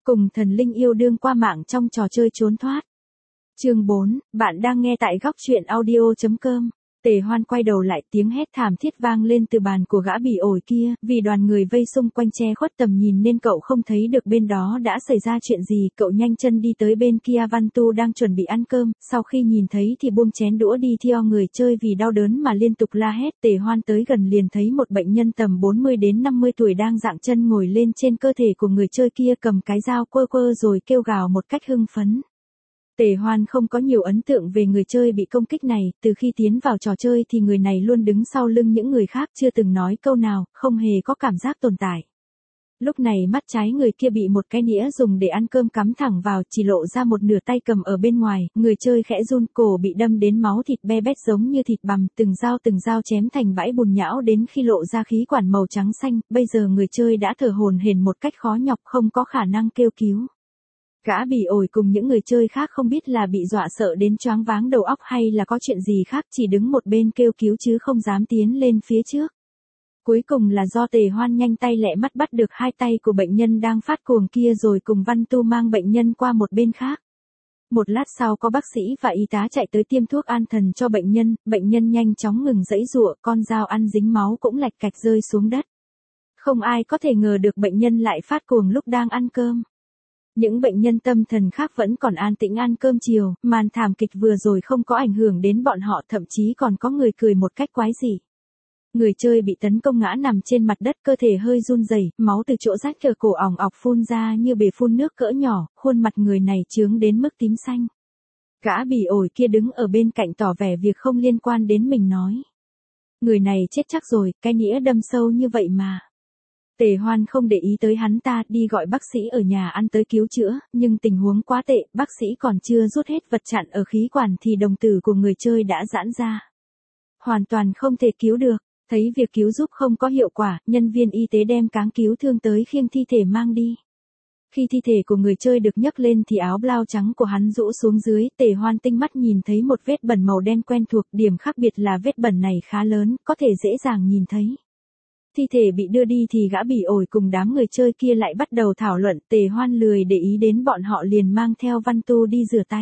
Cùng thần linh yêu đương qua mạng trong trò chơi trốn thoát. Chương 4, bạn đang nghe tại góc truyện audio.com. Tề Hoan quay đầu lại, tiếng hét thảm thiết vang lên từ bàn của gã bỉ ổi kia, vì đoàn người vây xung quanh che khuất tầm nhìn nên cậu không thấy được bên đó đã xảy ra chuyện gì. Cậu nhanh chân đi tới bên kia Văn Tu đang chuẩn bị ăn cơm, sau khi nhìn thấy thì buông chén đũa đi theo người chơi vì đau đớn mà liên tục la hét. Tề Hoan tới gần liền thấy một bệnh nhân tầm 40 đến 50 tuổi đang dạng chân ngồi lên trên cơ thể của người chơi kia, cầm cái dao quơ quơ rồi kêu gào một cách hưng phấn. Tề Hoan không có nhiều ấn tượng về người chơi bị công kích này, từ khi tiến vào trò chơi thì người này luôn đứng sau lưng những người khác, chưa từng nói câu nào, không hề có cảm giác tồn tại. Lúc này mắt trái người kia bị một cái nĩa dùng để ăn cơm cắm thẳng vào, chỉ lộ ra một nửa tay cầm ở bên ngoài, người chơi khẽ run, cổ bị đâm đến máu thịt be bét giống như thịt bằm, từng dao chém thành bãi bùn nhão đến khi lộ ra khí quản màu trắng xanh. Bây giờ người chơi đã thở hổn hển một cách khó nhọc, không có khả năng kêu cứu. Gã bỉ ổi cùng những người chơi khác không biết là bị dọa sợ đến choáng váng đầu óc hay là có chuyện gì khác, chỉ đứng một bên kêu cứu chứ không dám tiến lên phía trước. Cuối cùng là do Tề Hoan nhanh tay lẹ mắt bắt được hai tay của bệnh nhân đang phát cuồng kia rồi cùng Văn Tu mang bệnh nhân qua một bên khác. Một lát sau có bác sĩ và y tá chạy tới tiêm thuốc an thần cho bệnh nhân nhanh chóng ngừng giãy giụa, con dao ăn dính máu cũng lạch cạch rơi xuống đất. Không ai có thể ngờ được bệnh nhân lại phát cuồng lúc đang ăn cơm. Những bệnh nhân tâm thần khác vẫn còn an tĩnh ăn cơm chiều, màn thảm kịch vừa rồi không có ảnh hưởng đến bọn họ, thậm chí còn có người cười một cách quái dị. Người chơi bị tấn công ngã nằm trên mặt đất, cơ thể hơi run rẩy, máu từ chỗ rách ở cổ ỏng ọc phun ra như bể phun nước cỡ nhỏ, khuôn mặt người này chướng đến mức tím xanh. Gã bỉ ổi kia đứng ở bên cạnh tỏ vẻ việc không liên quan đến mình nói. Người này chết chắc rồi, cái nĩa đâm sâu như vậy mà. Tề Hoan không để ý tới hắn ta, đi gọi bác sĩ ở nhà ăn tới cứu chữa, nhưng tình huống quá tệ, bác sĩ còn chưa rút hết vật chặn ở khí quản thì đồng tử của người chơi đã giãn ra. Hoàn toàn không thể cứu được, thấy việc cứu giúp không có hiệu quả, nhân viên y tế đem cáng cứu thương tới khiêng thi thể mang đi. Khi thi thể của người chơi được nhấc lên thì áo blau trắng của hắn rũ xuống dưới, Tề Hoan tinh mắt nhìn thấy một vết bẩn màu đen quen thuộc, điểm khác biệt là vết bẩn này khá lớn, có thể dễ dàng nhìn thấy. Thi thể bị đưa đi thì gã bỉ ổi cùng đám người chơi kia lại bắt đầu thảo luận. Tề Hoan lười để ý đến bọn họ liền mang theo Văn Tu đi rửa tay.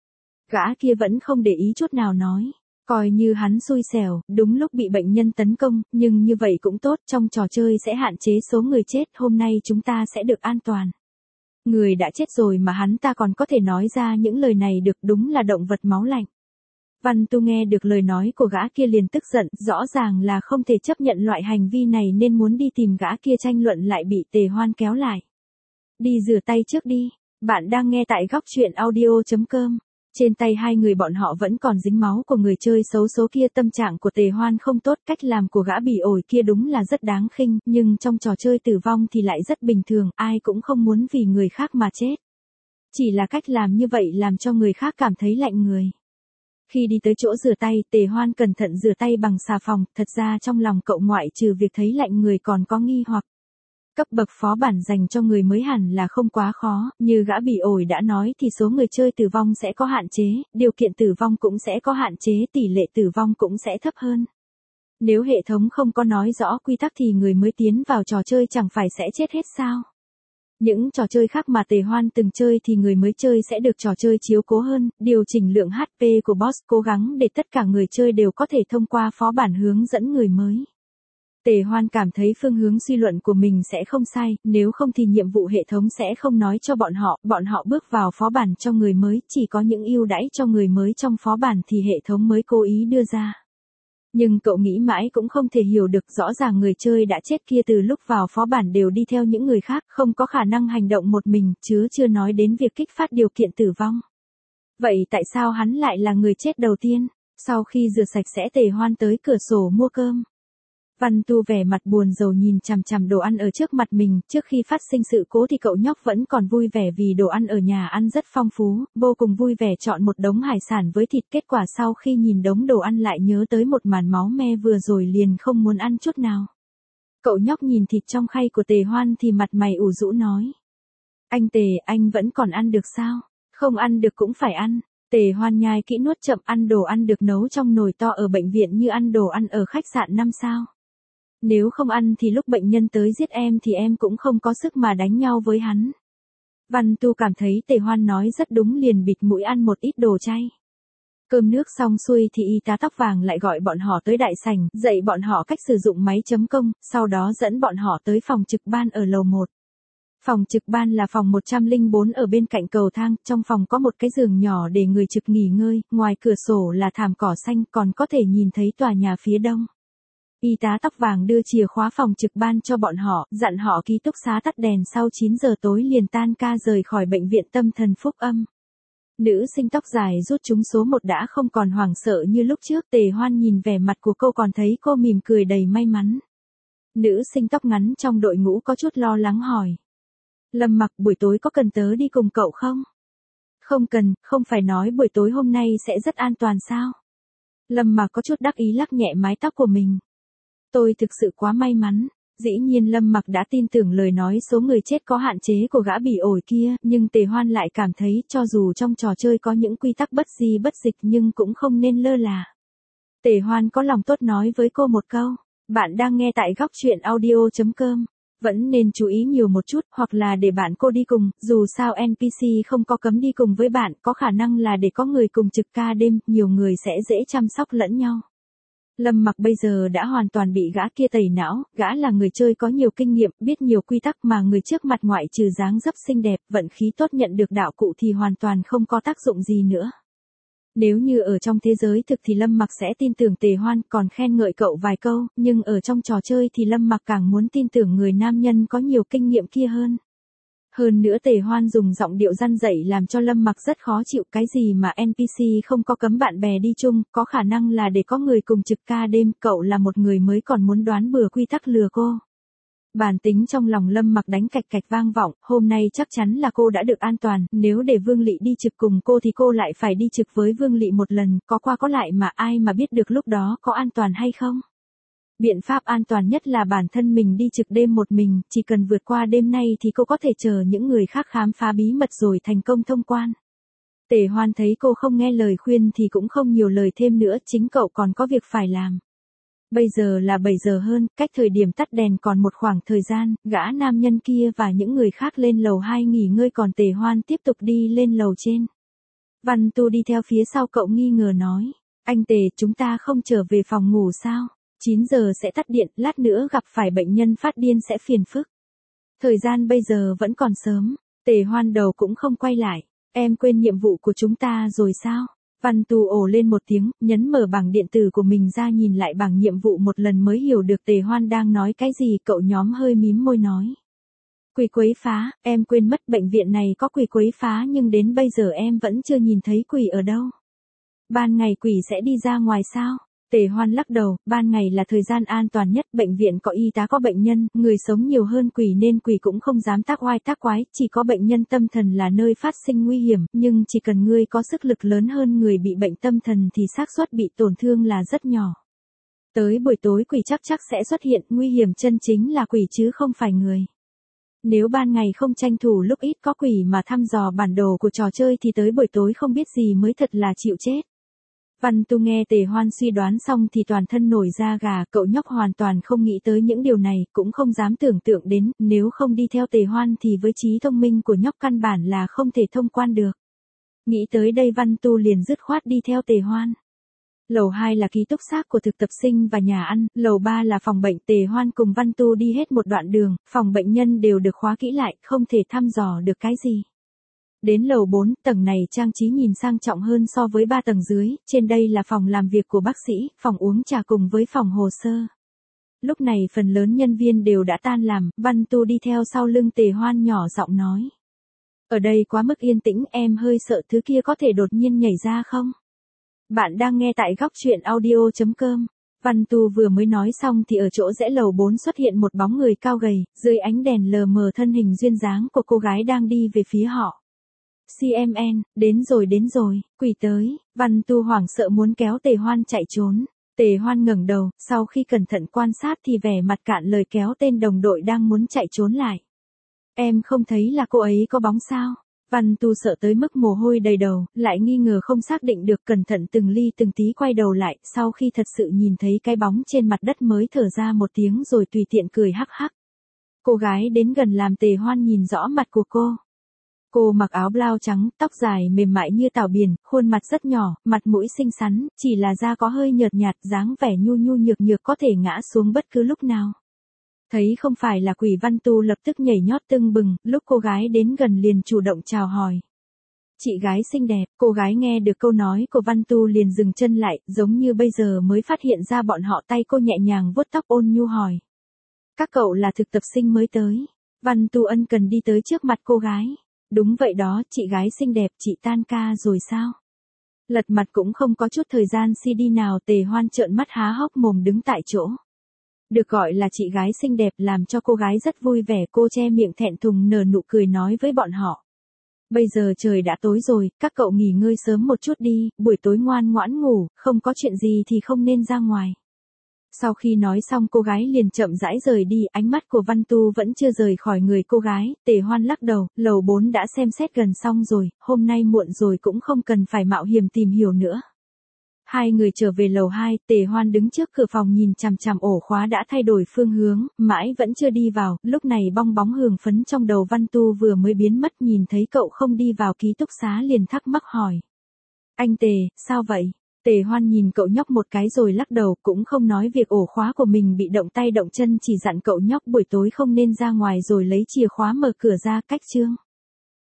Gã kia vẫn không để ý chút nào nói, coi như hắn xui xẻo, đúng lúc bị bệnh nhân tấn công, nhưng như vậy cũng tốt, trong trò chơi sẽ hạn chế số người chết, hôm nay chúng ta sẽ được an toàn. Người đã chết rồi mà hắn ta còn có thể nói ra những lời này được, đúng là động vật máu lạnh. Văn Tu nghe được lời nói của gã kia liền tức giận, rõ ràng là không thể chấp nhận loại hành vi này nên muốn đi tìm gã kia tranh luận lại bị Tề Hoan kéo lại. Đi rửa tay trước đi, bạn đang nghe tại góc truyện audio.com. Trên tay hai người bọn họ vẫn còn dính máu của người chơi xấu số kia, tâm trạng của Tề Hoan không tốt, cách làm của gã bỉ ổi kia đúng là rất đáng khinh, nhưng trong trò chơi tử vong thì lại rất bình thường, ai cũng không muốn vì người khác mà chết. Chỉ là cách làm như vậy làm cho người khác cảm thấy lạnh người. Khi đi tới chỗ rửa tay, Tề Hoan cẩn thận rửa tay bằng xà phòng, thật ra trong lòng cậu ngoại trừ việc thấy lạnh người còn có nghi hoặc. Cấp bậc phó bản dành cho người mới hẳn là không quá khó, như gã bỉ ổi đã nói thì số người chơi tử vong sẽ có hạn chế, điều kiện tử vong cũng sẽ có hạn chế, tỷ lệ tử vong cũng sẽ thấp hơn. Nếu hệ thống không có nói rõ quy tắc thì người mới tiến vào trò chơi chẳng phải sẽ chết hết sao? Những trò chơi khác mà Tề Hoan từng chơi thì người mới chơi sẽ được trò chơi chiếu cố hơn, điều chỉnh lượng HP của boss, cố gắng để tất cả người chơi đều có thể thông qua phó bản hướng dẫn người mới. Tề Hoan cảm thấy phương hướng suy luận của mình sẽ không sai, nếu không thì nhiệm vụ hệ thống sẽ không nói cho bọn họ bước vào phó bản cho người mới, chỉ có những ưu đãi cho người mới trong phó bản thì hệ thống mới cố ý đưa ra. Nhưng cậu nghĩ mãi cũng không thể hiểu được, rõ ràng người chơi đã chết kia từ lúc vào phó bản đều đi theo những người khác, không có khả năng hành động một mình, chứ chưa nói đến việc kích phát điều kiện tử vong. Vậy tại sao hắn lại là người chết đầu tiên? Sau khi rửa sạch sẽ, Tề Hoan tới cửa sổ mua cơm. Văn Tu vẻ mặt buồn rầu nhìn chằm chằm đồ ăn ở trước mặt mình, trước khi phát sinh sự cố thì cậu nhóc vẫn còn vui vẻ vì đồ ăn ở nhà ăn rất phong phú, vô cùng vui vẻ chọn một đống hải sản với thịt, kết quả sau khi nhìn đống đồ ăn lại nhớ tới một màn máu me vừa rồi liền không muốn ăn chút nào. Cậu nhóc nhìn thịt trong khay của Tề Hoan thì mặt mày ủ rũ nói. Anh Tề, anh vẫn còn ăn được sao? Không ăn được cũng phải ăn. Tề Hoan nhai kỹ nuốt chậm, ăn đồ ăn được nấu trong nồi to ở bệnh viện như ăn đồ ăn ở khách sạn 5 sao. Nếu không ăn thì lúc bệnh nhân tới giết em thì em cũng không có sức mà đánh nhau với hắn. Văn Tu cảm thấy Tề Hoan nói rất đúng, liền bịt mũi ăn một ít đồ chay. Cơm nước xong xuôi thì y tá tóc vàng lại gọi bọn họ tới đại sảnh, dạy bọn họ cách sử dụng máy chấm công, sau đó dẫn bọn họ tới phòng trực ban ở lầu 1. Phòng trực ban là phòng 104 ở bên cạnh cầu thang, trong phòng có một cái giường nhỏ để người trực nghỉ ngơi, ngoài cửa sổ là thảm cỏ xanh, còn có thể nhìn thấy tòa nhà phía đông. Y tá tóc vàng đưa chìa khóa phòng trực ban cho bọn họ, dặn họ ký túc xá tắt đèn sau 9 giờ tối liền tan ca rời khỏi bệnh viện tâm thần Phúc Âm. Nữ sinh tóc dài rút trúng số 1 đã không còn hoảng sợ như lúc trước, Tề Hoan nhìn vẻ mặt của cô còn thấy cô mỉm cười đầy may mắn. Nữ sinh tóc ngắn trong đội ngũ có chút lo lắng hỏi. Lâm Mặc, buổi tối có cần tớ đi cùng cậu không? Không cần, không phải nói buổi tối hôm nay sẽ rất an toàn sao? Lâm Mặc có chút đắc ý lắc nhẹ mái tóc của mình. Tôi thực sự quá may mắn. Dĩ nhiên Lâm Mặc đã tin tưởng lời nói số người chết có hạn chế của gã bỉ ổi kia, nhưng Tề Hoan lại cảm thấy cho dù trong trò chơi có những quy tắc bất di bất dịch nhưng cũng không nên lơ là. Tề Hoan có lòng tốt nói với cô một câu, bạn đang nghe tại góc truyện audio.com, vẫn nên chú ý nhiều một chút, hoặc là để bạn cô đi cùng, dù sao NPC không có cấm đi cùng với bạn, có khả năng là để có người cùng trực ca đêm, nhiều người sẽ dễ chăm sóc lẫn nhau. Lâm Mặc bây giờ đã hoàn toàn bị gã kia tẩy não, gã là người chơi có nhiều kinh nghiệm, biết nhiều quy tắc mà người trước mặt ngoại trừ dáng dấp xinh đẹp, vận khí tốt nhận được đạo cụ thì hoàn toàn không có tác dụng gì nữa. Nếu như ở trong thế giới thực thì Lâm Mặc sẽ tin tưởng Tề Hoan, còn khen ngợi cậu vài câu, nhưng ở trong trò chơi thì Lâm Mặc càng muốn tin tưởng người nam nhân có nhiều kinh nghiệm kia hơn. Hơn nữa Tề Hoan dùng giọng điệu răn dạy làm cho Lâm Mặc rất khó chịu, cái gì mà NPC không có cấm bạn bè đi chung, có khả năng là để có người cùng trực ca đêm, cậu là một người mới còn muốn đoán bừa quy tắc lừa cô. Bản tính trong lòng Lâm Mặc đánh cạch cạch vang vọng, hôm nay chắc chắn là cô đã được an toàn, nếu để Vương Lị đi trực cùng cô thì cô lại phải đi trực với Vương Lị một lần, có qua có lại mà ai mà biết được lúc đó có an toàn hay không. Biện pháp an toàn nhất là bản thân mình đi trực đêm một mình, chỉ cần vượt qua đêm nay thì cô có thể chờ những người khác khám phá bí mật rồi thành công thông quan. Tề Hoan thấy cô không nghe lời khuyên thì cũng không nhiều lời thêm nữa, chính cậu còn có việc phải làm. Bây giờ là 7 giờ hơn, cách thời điểm tắt đèn còn một khoảng thời gian, gã nam nhân kia và những người khác lên lầu 2 nghỉ ngơi, còn Tề Hoan tiếp tục đi lên lầu trên. Văn Tu đi theo phía sau cậu nghi ngờ nói, anh Tề, chúng ta không trở về phòng ngủ sao? 9 giờ sẽ tắt điện, lát nữa gặp phải bệnh nhân phát điên sẽ phiền phức. Thời gian bây giờ vẫn còn sớm, Tề Hoan đầu cũng không quay lại, em quên nhiệm vụ của chúng ta rồi sao? Văn Tu ồ lên một tiếng, nhấn mở bảng điện tử của mình ra nhìn lại bảng nhiệm vụ một lần mới hiểu được Tề Hoan đang nói cái gì, cậu nhóm hơi mím môi nói. Quỷ quấy phá, em quên mất bệnh viện này có quỷ quấy phá nhưng đến bây giờ em vẫn chưa nhìn thấy quỷ ở đâu. Ban ngày quỷ sẽ đi ra ngoài sao? Tề Hoan lắc đầu, ban ngày là thời gian an toàn nhất, bệnh viện có y tá có bệnh nhân, người sống nhiều hơn quỷ nên quỷ cũng không dám tác oai tác quái, chỉ có bệnh nhân tâm thần là nơi phát sinh nguy hiểm, nhưng chỉ cần ngươi có sức lực lớn hơn người bị bệnh tâm thần thì xác suất bị tổn thương là rất nhỏ. Tới buổi tối quỷ chắc sẽ xuất hiện, nguy hiểm chân chính là quỷ chứ không phải người. Nếu ban ngày không tranh thủ lúc ít có quỷ mà thăm dò bản đồ của trò chơi thì tới buổi tối không biết gì mới thật là chịu chết. Văn Tu nghe Tề Hoan suy đoán xong thì toàn thân nổi da gà, cậu nhóc hoàn toàn không nghĩ tới những điều này, cũng không dám tưởng tượng đến, nếu không đi theo Tề Hoan thì với trí thông minh của nhóc căn bản là không thể thông quan được. Nghĩ tới đây Văn Tu liền dứt khoát đi theo Tề Hoan. Lầu 2 là ký túc xá của thực tập sinh và nhà ăn, lầu 3 là phòng bệnh. Tề Hoan cùng Văn Tu đi hết một đoạn đường, phòng bệnh nhân đều được khóa kỹ lại, không thể thăm dò được cái gì. Đến lầu 4, tầng này trang trí nhìn sang trọng hơn so với 3 tầng dưới, trên đây là phòng làm việc của bác sĩ, phòng uống trà cùng với phòng hồ sơ. Lúc này phần lớn nhân viên đều đã tan làm, Văn Tu đi theo sau lưng Tề Hoan nhỏ giọng nói. Ở đây quá mức yên tĩnh, em hơi sợ thứ kia có thể đột nhiên nhảy ra không? Bạn đang nghe tại góc truyện audio.com. Văn Tu vừa mới nói xong thì ở chỗ rẽ lầu 4 xuất hiện một bóng người cao gầy, dưới ánh đèn lờ mờ thân hình duyên dáng của cô gái đang đi về phía họ. CMN, đến rồi, quỷ tới, Văn Tu hoảng sợ muốn kéo Tề Hoan chạy trốn. Tề Hoan ngẩng đầu, sau khi cẩn thận quan sát thì vẻ mặt cạn lời kéo tên đồng đội đang muốn chạy trốn lại. Em không thấy là cô ấy có bóng sao? Văn Tu sợ tới mức mồ hôi đầy đầu, lại nghi ngờ không xác định được, cẩn thận từng ly từng tí quay đầu lại, sau khi thật sự nhìn thấy cái bóng trên mặt đất mới thở ra một tiếng rồi tùy tiện cười hắc hắc. Cô gái đến gần làm Tề Hoan nhìn rõ mặt của cô. Cô mặc áo blau trắng, tóc dài mềm mại như tảo biển, khuôn mặt rất nhỏ, mặt mũi xinh xắn, chỉ là da có hơi nhợt nhạt, dáng vẻ nhu nhu nhược nhược có thể ngã xuống bất cứ lúc nào. Thấy không phải là Quỷ Văn Tu lập tức nhảy nhót tưng bừng, lúc cô gái đến gần liền chủ động chào hỏi. Chị gái xinh đẹp, cô gái nghe được câu nói của Văn Tu liền dừng chân lại, giống như bây giờ mới phát hiện ra bọn họ, tay cô nhẹ nhàng vuốt tóc ôn nhu hỏi. Các cậu là thực tập sinh mới tới. Văn Tu ân cần đi tới trước mặt cô gái. Đúng vậy đó, chị gái xinh đẹp, chị tan ca rồi sao? Lật mặt cũng không có chút thời gian CD nào, Tề Hoan trợn mắt há hốc mồm đứng tại chỗ. Được gọi là chị gái xinh đẹp làm cho cô gái rất vui vẻ, cô che miệng thẹn thùng nở nụ cười nói với bọn họ. Bây giờ trời đã tối rồi, các cậu nghỉ ngơi sớm một chút đi, buổi tối ngoan ngoãn ngủ, không có chuyện gì thì không nên ra ngoài. Sau khi nói xong cô gái liền chậm rãi rời đi, ánh mắt của Văn Tu vẫn chưa rời khỏi người cô gái. Tề Hoan lắc đầu, lầu 4 đã xem xét gần xong rồi, hôm nay muộn rồi cũng không cần phải mạo hiểm tìm hiểu nữa. Hai người trở về lầu 2, Tề Hoan đứng trước cửa phòng nhìn chằm chằm ổ khóa đã thay đổi phương hướng, mãi vẫn chưa đi vào, lúc này bong bóng hường phấn trong đầu Văn Tu vừa mới biến mất, nhìn thấy cậu không đi vào ký túc xá liền thắc mắc hỏi. Anh Tề, sao vậy? Tề Hoan nhìn cậu nhóc một cái rồi lắc đầu, cũng không nói việc ổ khóa của mình bị động tay động chân, chỉ dặn cậu nhóc buổi tối không nên ra ngoài rồi lấy chìa khóa mở cửa ra, cách chương.